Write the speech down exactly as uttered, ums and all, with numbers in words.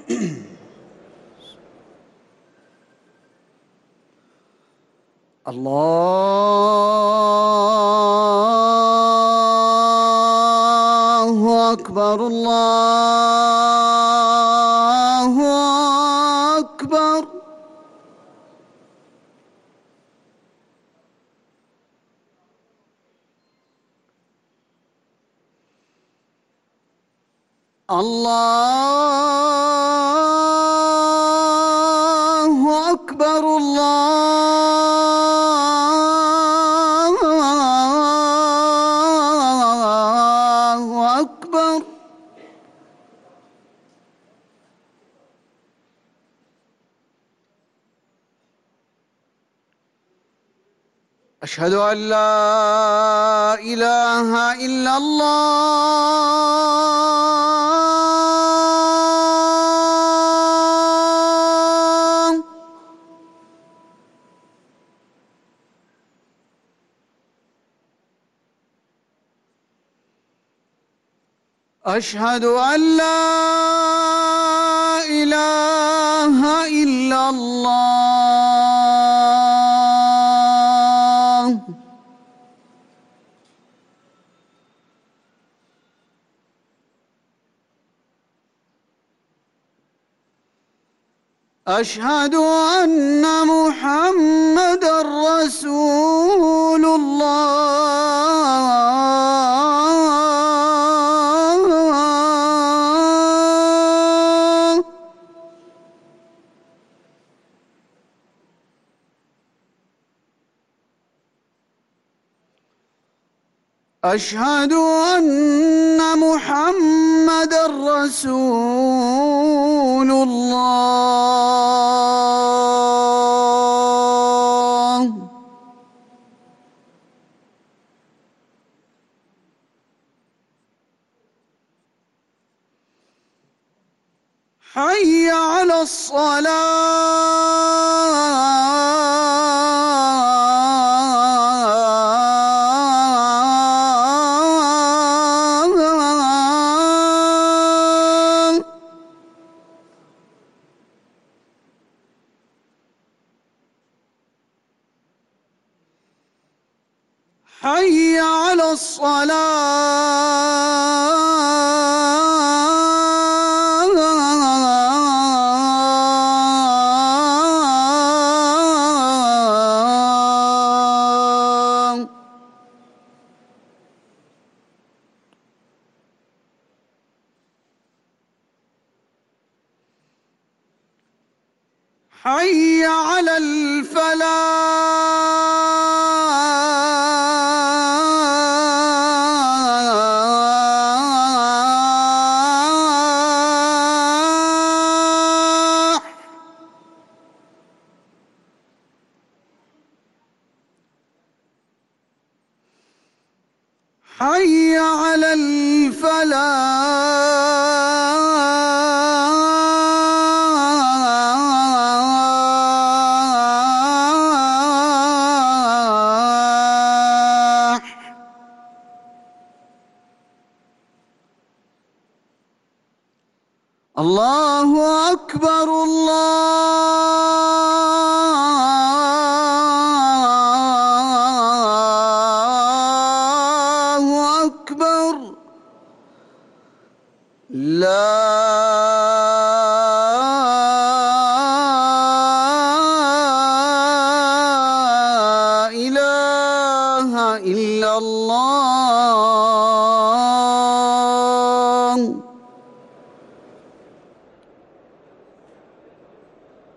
الله أكبر الله أكبر. الله أكبر الله أكبر. أشهد أن لا إله إلا الله. أشهد أن لا إله إلا الله. أشهد أن محمدًا رسول الله. أشهد أن محمدًا رسول الله. حي على الصلاة. حي على الصلاة. حي على الفلاح. حي على الفلاح. الله أكبر الله أكبر. لا إله إلا الله.